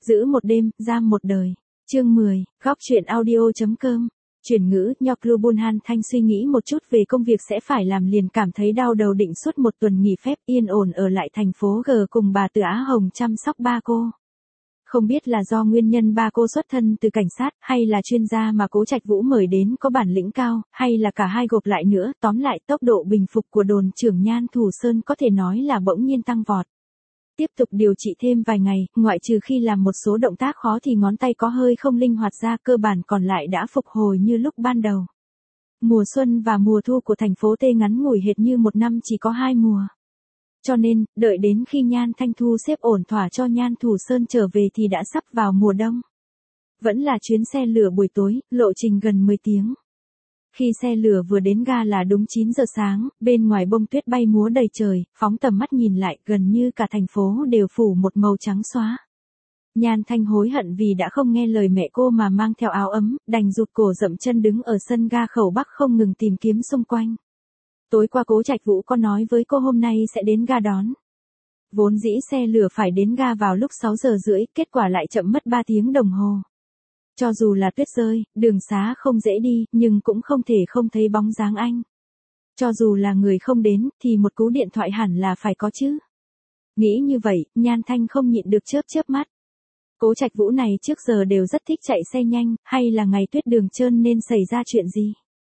Giữ một đêm, giam một đời. Chương 10, góc truyện audio.com. Chuyển ngữ, Nhoclubunhan Thanh suy nghĩ một chút về công việc sẽ phải làm liền cảm thấy đau đầu, định suốt một tuần nghỉ phép yên ổn ở lại thành phố G cùng bà Từ Á Hồng chăm sóc ba cô. Không biết là do nguyên nhân ba cô xuất thân từ cảnh sát, hay là chuyên gia mà Cố Trạch Vũ mời đến có bản lĩnh cao, hay là cả hai gộp lại nữa, tóm lại tốc độ bình phục của đồn trưởng Nhan Thủ Sơn có thể nói là bỗng nhiên tăng vọt. Tiếp tục điều trị thêm vài ngày, ngoại trừ khi làm một số động tác khó thì ngón tay có hơi không linh hoạt ra, cơ bản còn lại đã phục hồi như lúc ban đầu. Mùa xuân và mùa thu của thành phố T ngắn ngủi hệt như một năm chỉ có 2 mùa. Cho nên, đợi đến khi Nhan Thanh thu xếp ổn thỏa cho Nhan Thủ Sơn trở về thì đã sắp vào mùa đông. Vẫn là chuyến xe lửa buổi tối, lộ trình gần 10 tiếng. Khi xe lửa vừa đến ga là đúng 9 giờ sáng, bên ngoài bông tuyết bay múa đầy trời, phóng tầm mắt nhìn lại gần như cả thành phố đều phủ một màu trắng xóa. Nhan Thanh hối hận vì đã không nghe lời mẹ cô mà mang theo áo ấm, đành rụt cổ dậm chân đứng ở sân ga khẩu Bắc không ngừng tìm kiếm xung quanh. Tối qua Cố Trạch Vũ có nói với cô hôm nay sẽ đến ga đón. Vốn dĩ xe lửa phải đến ga vào lúc 6 giờ rưỡi, kết quả lại chậm mất 3 tiếng đồng hồ. Cho dù là tuyết rơi, đường xá không dễ đi, nhưng cũng không thể không thấy bóng dáng anh. Cho dù là người không đến, thì một cú điện thoại hẳn là phải có chứ. Nghĩ như vậy, Nhan Thanh không nhịn được chớp mắt. Cố Trạch Vũ này trước giờ đều rất thích chạy xe nhanh, hay là ngày tuyết đường trơn nên xảy ra chuyện gì?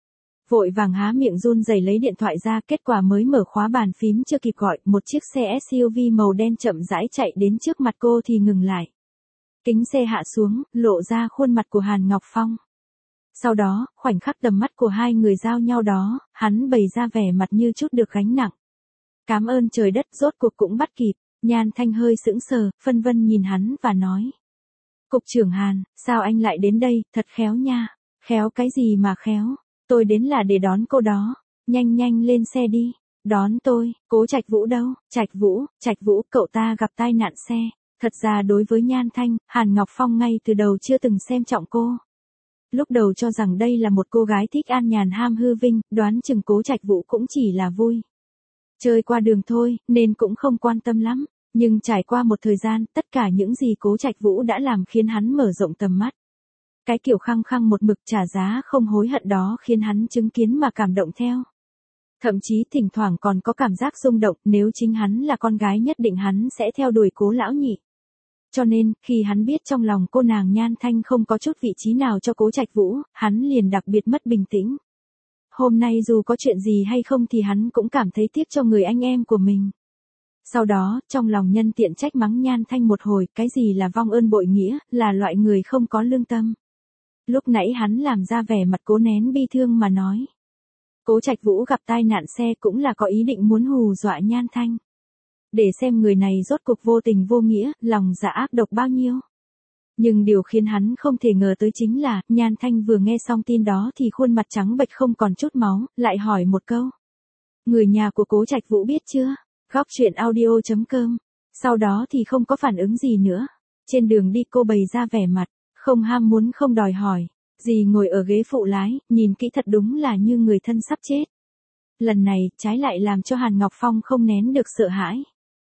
Vội vàng há miệng run rẩy lấy điện thoại ra, kết quả mới mở khóa bàn phím chưa kịp gọi, một chiếc xe SUV màu đen chậm rãi chạy đến trước mặt cô thì ngừng lại. Kính xe hạ xuống, lộ ra khuôn mặt của Hàn Ngọc Phong. Sau đó, khoảnh khắc tầm mắt của hai người giao nhau đó, hắn bày ra vẻ mặt như chút được gánh nặng. Cảm ơn trời đất, rốt cuộc cũng bắt kịp. Nhan Thanh hơi sững sờ, phân vân nhìn hắn và nói. Cục trưởng Hàn, sao anh lại đến đây, thật khéo nha. Khéo cái gì mà khéo, tôi đến là để đón cô đó. Nhanh lên xe đi. Đón tôi, Cố Trạch Vũ đâu? Trạch Vũ, cậu ta gặp tai nạn xe. Thật ra đối với Nhan Thanh, Hàn Ngọc Phong ngay từ đầu chưa từng xem trọng cô. Lúc đầu cho rằng đây là một cô gái thích an nhàn ham hư vinh, đoán chừng Cố Trạch Vũ cũng chỉ là vui chơi qua đường thôi, nên cũng không quan tâm lắm. Nhưng trải qua một thời gian, tất cả những gì Cố Trạch Vũ đã làm khiến hắn mở rộng tầm mắt. Cái kiểu khăng khăng một mực trả giá không hối hận đó khiến hắn chứng kiến mà cảm động theo. Thậm chí thỉnh thoảng còn có cảm giác rung động, nếu chính hắn là con gái nhất định hắn sẽ theo đuổi Cố lão nhị. Cho nên, khi hắn biết trong lòng cô nàng Nhan Thanh không có chút vị trí nào cho Cố Trạch Vũ, hắn liền đặc biệt mất bình tĩnh. Hôm nay dù có chuyện gì hay không thì hắn cũng cảm thấy tiếc cho người anh em của mình. Sau đó, trong lòng nhân tiện trách mắng Nhan Thanh một hồi, cái gì là vong ơn bội nghĩa, là loại người không có lương tâm. Lúc nãy hắn làm ra vẻ mặt cố nén bi thương mà nói. Cố Trạch Vũ gặp tai nạn xe cũng là có ý định muốn hù dọa Nhan Thanh. Để xem người này rốt cuộc vô tình vô nghĩa, lòng dạ ác độc bao nhiêu. Nhưng điều khiến hắn không thể ngờ tới chính là, Nhan Thanh vừa nghe xong tin đó thì khuôn mặt trắng bệch không còn chút máu, lại hỏi một câu. Người nhà của Cố Trạch Vũ biết chưa? Góc truyện audio.com. Sau đó thì không có phản ứng gì nữa. Trên đường đi cô bày ra vẻ mặt, không ham muốn không đòi hỏi. Dì ngồi ở ghế phụ lái, nhìn kỹ thật đúng là như người thân sắp chết. Lần này, trái lại làm cho Hàn Ngọc Phong không nén được sợ hãi.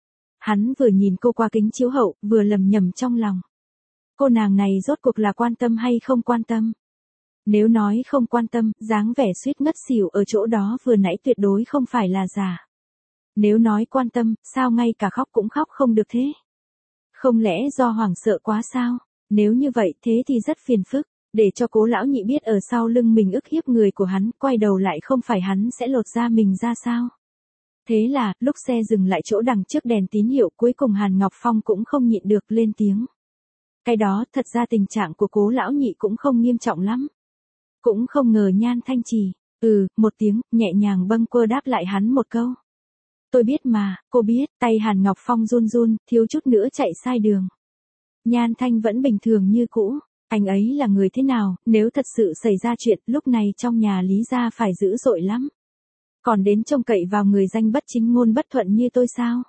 Hắn vừa nhìn cô qua kính chiếu hậu, vừa lầm nhầm trong lòng. Cô nàng này rốt cuộc là quan tâm hay không quan tâm? Nếu nói không quan tâm, dáng vẻ suýt ngất xỉu ở chỗ đó vừa nãy tuyệt đối không phải là giả. Nếu nói quan tâm, sao ngay cả khóc cũng khóc không được thế? Không lẽ do hoảng sợ quá sao? Nếu như vậy thế thì rất phiền phức, để cho Cố lão nhị biết ở sau lưng mình ức hiếp người của hắn, quay đầu lại không phải hắn sẽ lột da mình ra sao? Thế là, lúc xe dừng lại chỗ đằng trước đèn tín hiệu cuối cùng Hàn Ngọc Phong cũng không nhịn được lên tiếng. Cái đó, thật ra tình trạng của Cố lão nhị cũng không nghiêm trọng lắm. Cũng không ngờ Nhan Thanh chỉ, một tiếng, nhẹ nhàng bâng quơ đáp lại hắn một câu. Tôi biết mà, cô biết, tay Hàn Ngọc Phong run run, thiếu chút nữa chạy sai đường. Nhan Thanh vẫn bình thường như cũ, anh ấy là người thế nào, nếu thật sự xảy ra chuyện, lúc này trong nhà Lý gia phải dữ dội lắm. Còn đến trông cậy vào người danh bất chính ngôn bất thuận như tôi sao?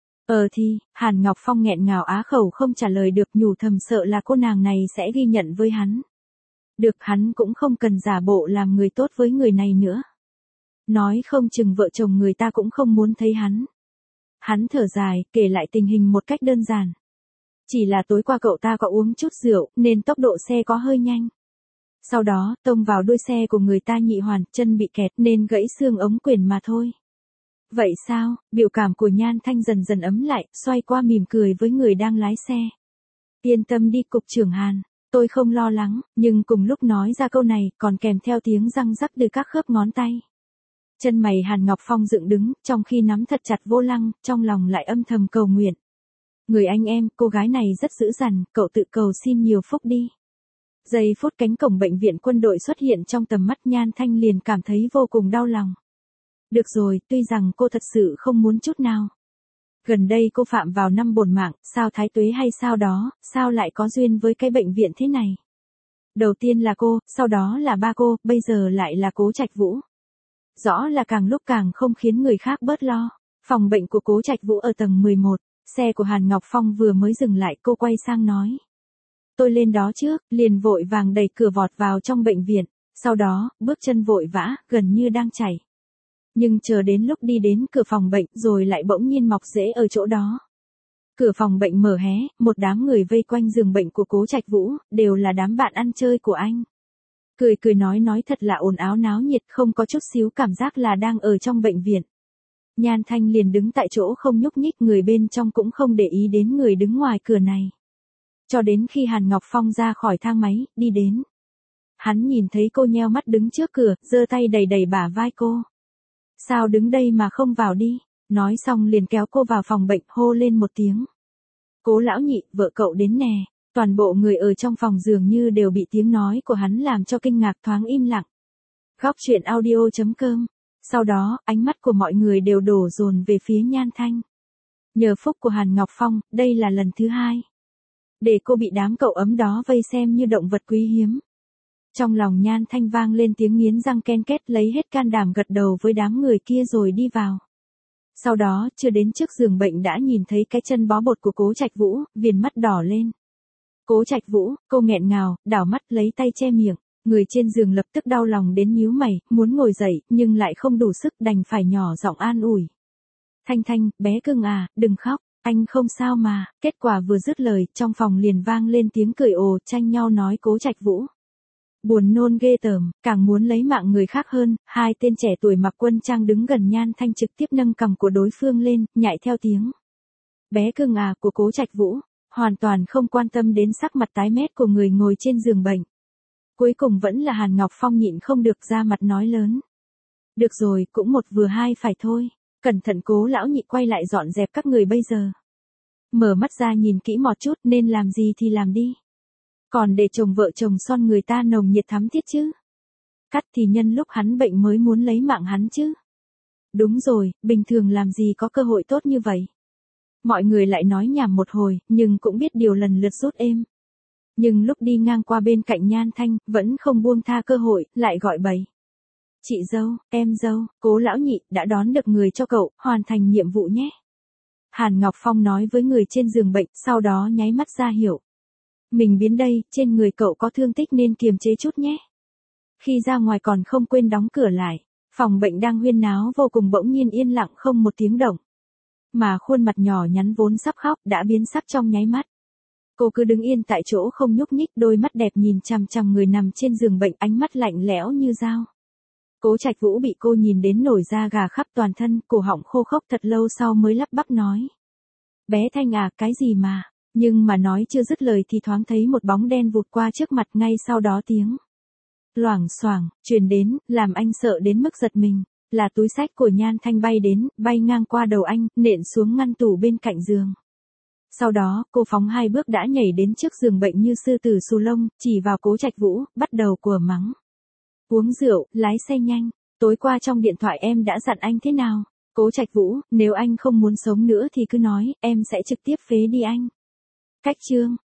Hàn Ngọc Phong nghẹn ngào á khẩu không trả lời được, nhủ thầm sợ là cô nàng này sẽ ghi nhận với hắn. Được, hắn cũng không cần giả bộ làm người tốt với người này nữa. Nói không chừng vợ chồng người ta cũng không muốn thấy hắn. Hắn thở dài, kể lại tình hình một cách đơn giản. Chỉ là tối qua cậu ta có uống chút rượu, nên tốc độ xe có hơi nhanh. Sau đó, tông vào đuôi xe của người ta Nhị Hoàn, chân bị kẹt nên gãy xương ống quyển mà thôi. Vậy sao? Biểu cảm của Nhan Thanh dần dần ấm lại, xoay qua mỉm cười với người đang lái xe. Yên tâm đi cục trưởng Hàn, tôi không lo lắng, nhưng cùng lúc nói ra câu này còn kèm theo tiếng răng rắc từ các khớp ngón tay. Chân mày Hàn Ngọc Phong dựng đứng, trong khi nắm thật chặt vô lăng, trong lòng lại âm thầm cầu nguyện. Người anh em, cô gái này rất dữ dằn, cậu tự cầu xin nhiều phúc đi. Giây phút cánh cổng bệnh viện quân đội xuất hiện trong tầm mắt Nhan Thanh liền cảm thấy vô cùng đau lòng. Được rồi, tuy rằng cô thật sự không muốn chút nào. Gần đây cô phạm vào năm bổn mạng, sao Thái Tuế hay sao đó, sao lại có duyên với cái bệnh viện thế này. Đầu tiên là cô, sau đó là ba cô, bây giờ lại là Cố Trạch Vũ. Rõ là càng lúc càng không khiến người khác bớt lo. Phòng bệnh của Cố Trạch Vũ ở tầng 11, xe của Hàn Ngọc Phong vừa mới dừng lại, cô quay sang nói. Tôi lên đó trước, liền vội vàng đẩy cửa vọt vào trong bệnh viện, sau đó, bước chân vội vã, gần như đang chảy. Nhưng chờ đến lúc đi đến cửa phòng bệnh rồi lại bỗng nhiên mọc rễ ở chỗ đó. Cửa phòng bệnh mở hé, một đám người vây quanh giường bệnh của Cố Trạch Vũ, đều là đám bạn ăn chơi của anh. Cười cười nói thật là ồn ào náo nhiệt, không có chút xíu cảm giác là đang ở trong bệnh viện. Nhan Thanh liền đứng tại chỗ không nhúc nhích, người bên trong cũng không để ý đến người đứng ngoài cửa này. Cho đến khi Hàn Ngọc Phong ra khỏi thang máy, đi đến. Hắn nhìn thấy cô nheo mắt đứng trước cửa, giơ tay đẩy đẩy bả vai cô. Sao đứng đây mà không vào đi, nói xong liền kéo cô vào phòng bệnh, hô lên một tiếng. Cố lão Nhị, vợ cậu đến nè. Toàn bộ người ở trong phòng dường như đều bị tiếng nói của hắn làm cho kinh ngạc, thoáng im lặng. Góc truyện audio.com. Sau đó, ánh mắt của mọi người đều đổ dồn về phía Nhan Thanh. Nhờ phúc của Hàn Ngọc Phong, đây là lần thứ 2. Để cô bị đám cậu ấm đó vây xem như động vật quý hiếm. Trong lòng Nhan Thanh vang lên tiếng nghiến răng ken két, lấy hết can đảm gật đầu với đám người kia rồi đi vào. Sau đó, chưa đến trước giường bệnh đã nhìn thấy cái chân bó bột của Cố Trạch Vũ, viền mắt đỏ lên. Cố Trạch Vũ, cô nghẹn ngào, đảo mắt lấy tay che miệng. Người trên giường lập tức đau lòng đến nhíu mày, muốn ngồi dậy, nhưng lại không đủ sức, đành phải nhỏ giọng an ủi. Thanh Thanh, bé cưng à, đừng khóc, anh không sao mà. Kết quả vừa dứt lời, trong phòng liền vang lên tiếng cười ồ, tranh nhau nói Cố Trạch Vũ. Buồn nôn ghê tởm, càng muốn lấy mạng người khác hơn. Hai tên trẻ tuổi mặc quân trang đứng gần Nhan Thanh trực tiếp nâng cằm của đối phương lên, nhại theo tiếng. Bé cưng à của Cố Trạch Vũ. Hoàn toàn không quan tâm đến sắc mặt tái mét của người ngồi trên giường bệnh. Cuối cùng vẫn là Hàn Ngọc Phong nhịn không được ra mặt nói lớn. Được rồi, cũng một vừa hai phải thôi. Cẩn thận Cố lão Nhị quay lại dọn dẹp các người bây giờ. Mở mắt ra nhìn kỹ một chút, nên làm gì thì làm đi. Còn để chồng vợ chồng son người ta nồng nhiệt thắm thiết chứ. Cắt thì nhân lúc hắn bệnh mới muốn lấy mạng hắn chứ. Đúng rồi, bình thường làm gì có cơ hội tốt như vậy. Mọi người lại nói nhảm một hồi, nhưng cũng biết điều lần lượt rút êm. Nhưng lúc đi ngang qua bên cạnh Nhan Thanh, vẫn không buông tha cơ hội, lại gọi bậy. Chị dâu, em dâu, Cố lão Nhị đã đón được người cho cậu, hoàn thành nhiệm vụ nhé. Hàn Ngọc Phong nói với người trên giường bệnh, sau đó nháy mắt ra hiệu. Mình biến đây, trên người cậu có thương tích nên kiềm chế chút nhé. Khi ra ngoài còn không quên đóng cửa lại, phòng bệnh đang huyên náo vô cùng bỗng nhiên yên lặng không một tiếng động. Mà khuôn mặt nhỏ nhắn vốn sắp khóc đã biến sắc trong nháy mắt. Cô cứ đứng yên tại chỗ không nhúc nhích, đôi mắt đẹp nhìn chằm chằm người nằm trên giường bệnh, ánh mắt lạnh lẽo như dao. Cố Trạch Vũ bị cô nhìn đến nổi da gà khắp toàn thân, cổ họng khô khốc thật lâu sau mới lắp bắp nói. Bé Thanh à, cái gì mà, nhưng mà nói chưa dứt lời thì thoáng thấy một bóng đen vụt qua trước mặt, ngay sau đó tiếng loảng xoảng truyền đến, làm anh sợ đến mức giật mình. Là túi xách của Nhan Thanh bay đến, bay ngang qua đầu anh, nện xuống ngăn tủ bên cạnh giường. Sau đó, cô phóng 2 bước đã nhảy đến trước giường bệnh như sư tử xù lông, chỉ vào Cố Trạch Vũ, bắt đầu của mắng. Uống rượu, lái xe nhanh, tối qua trong điện thoại em đã dặn anh thế nào? Cố Trạch Vũ, nếu anh không muốn sống nữa thì cứ nói, em sẽ trực tiếp phế đi anh. Cách chương,